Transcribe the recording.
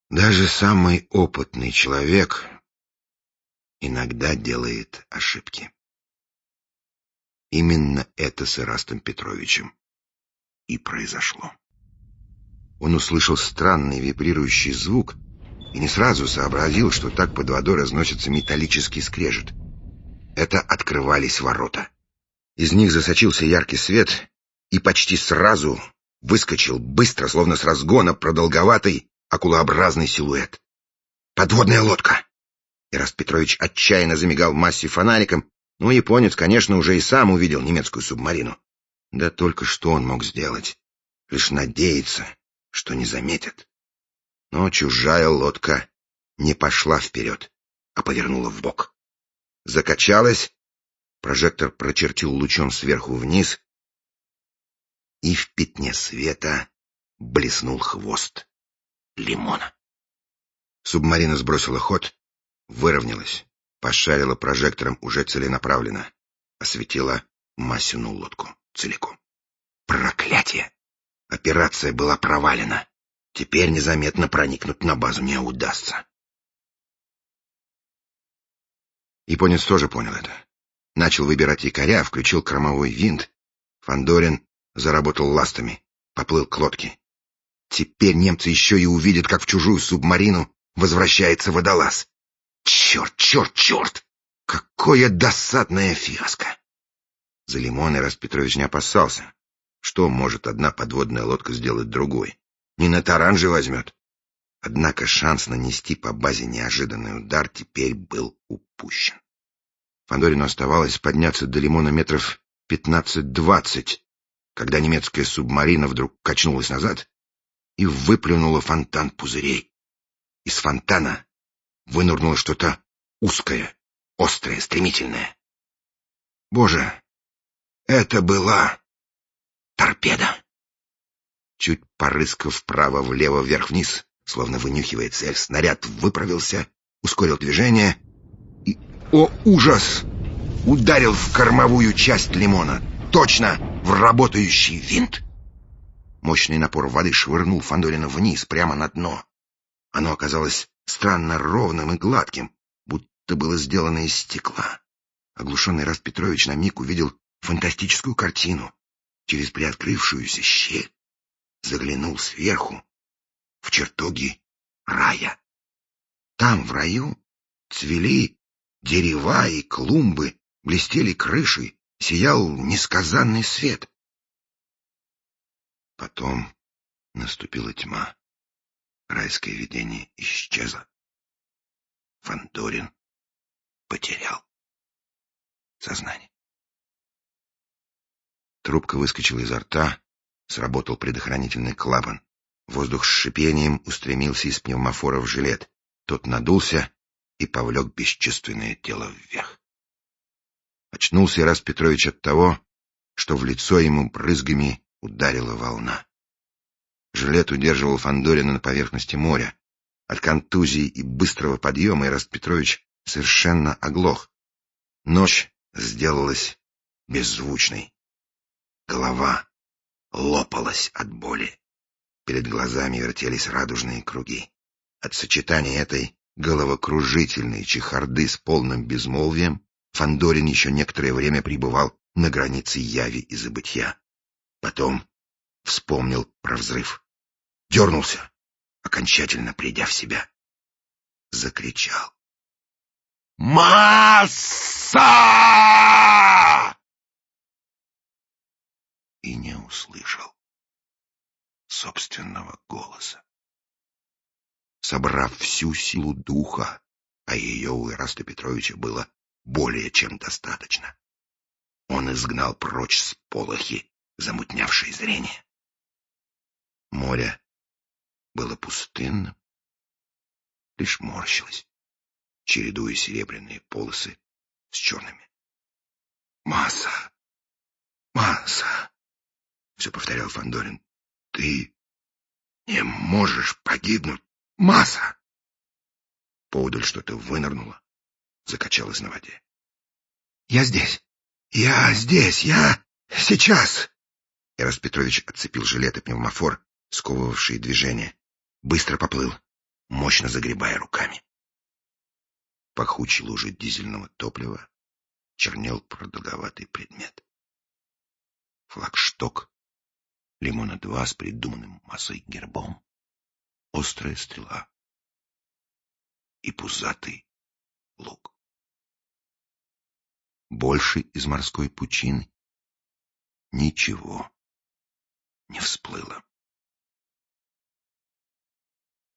Даже самый опытный человек иногда делает ошибки. Именно это с Ирастом Петровичем и произошло. Он услышал странный вибрирующий звук и не сразу сообразил, что так под водой разносится металлический скрежет. Это открывались ворота. Из них засочился яркий свет и почти сразу выскочил быстро, словно с разгона, продолговатый акулообразный силуэт. Подводная лодка! Ираст Петрович отчаянно замигал в массе фонариком, но японец, конечно, уже и сам увидел немецкую субмарину. Да только что он мог сделать? Лишь надеяться, что не заметят. Но чужая лодка не пошла вперед, а повернула вбок. Закачалась, прожектор прочертил лучом сверху вниз, и в пятне света блеснул хвост лимона. Субмарина сбросила ход, выровнялась, пошарила прожектором уже целенаправленно, осветила Масину лодку целиком. Проклятие! Операция была провалена. Теперь незаметно проникнуть на базу не удастся. Японец тоже понял это. Начал выбирать якоря, включил кормовой винт. Фандорин заработал ластами, поплыл к лодке. Теперь немцы еще и увидят, как в чужую субмарину возвращается водолаз. Черт, черт, черт! Какое досадное фиаско! За лимон Ираст Петрович не опасался. Что может одна подводная лодка сделать другой? Не на таран же возьмет. Однако шанс нанести по базе неожиданный удар теперь был упущен. Фандорину оставалось подняться до лимона метров 15-20, когда немецкая субмарина вдруг качнулась назад и выплюнула фонтан пузырей. Из фонтана вынырнуло что-то узкое, острое, стремительное. Боже, это была торпеда! Чуть порыскав вправо-влево, вверх-вниз, словно вынюхивая цель, снаряд выправился, ускорил движение и, о ужас, ударил в кормовую часть лимона, точно в работающий винт. Мощный напор воды швырнул Фандорина вниз, прямо на дно. Оно оказалось странно ровным и гладким, будто было сделано из стекла. Оглушенный Ираст Петрович на миг увидел фантастическую картину. Через приоткрывшуюся щель заглянул сверху в чертоги рая. Там, в раю, цвели дерева и клумбы, блестели крыши, сиял несказанный свет. Потом наступила тьма. Райское видение исчезло. Фандорин потерял сознание. Трубка выскочила изо рта, сработал предохранительный клапан. Воздух с шипением устремился из пневмофора в жилет. Тот надулся и повлек бесчувственное тело вверх. Очнулся Ираст Петрович от того, что в лицо ему брызгами ударила волна. Жилет удерживал Фандорина на поверхности моря. От контузии и быстрого подъема Ираст Петрович совершенно оглох. Ночь сделалась беззвучной. Голова лопалась от боли. Перед глазами вертелись радужные круги. От сочетания этой головокружительной чехарды с полным безмолвием Фандорин еще некоторое время пребывал на границе яви и забытья. Потом вспомнил про взрыв. Дернулся, окончательно придя в себя. Закричал: «Масса!» И не услышал собственного голоса. Собрав всю силу духа, а ее у Ираста Петровича было более чем достаточно, он изгнал прочь сполохи, замутнявшие зрение. Море было пустынным, лишь морщилось, чередуя серебряные полосы с черными. «Масса! Масса!» — все повторял Фандорин. «Ты не можешь погибнуть, Масса!» Поодаль что-то вынырнуло, закачалось на воде. «Я здесь! Я здесь! Я сейчас!» Ираст Петрович отцепил жилет и пневмофор, сковывавшие движение. Быстро поплыл. мощно загребая руками. Пахучей лужей дизельного топлива чернел продолговатый предмет. Флагшток Лимона-2 с придуманным массой гербом, острая стрела и пузатый лук. Больше из морской пучины ничего не всплыло.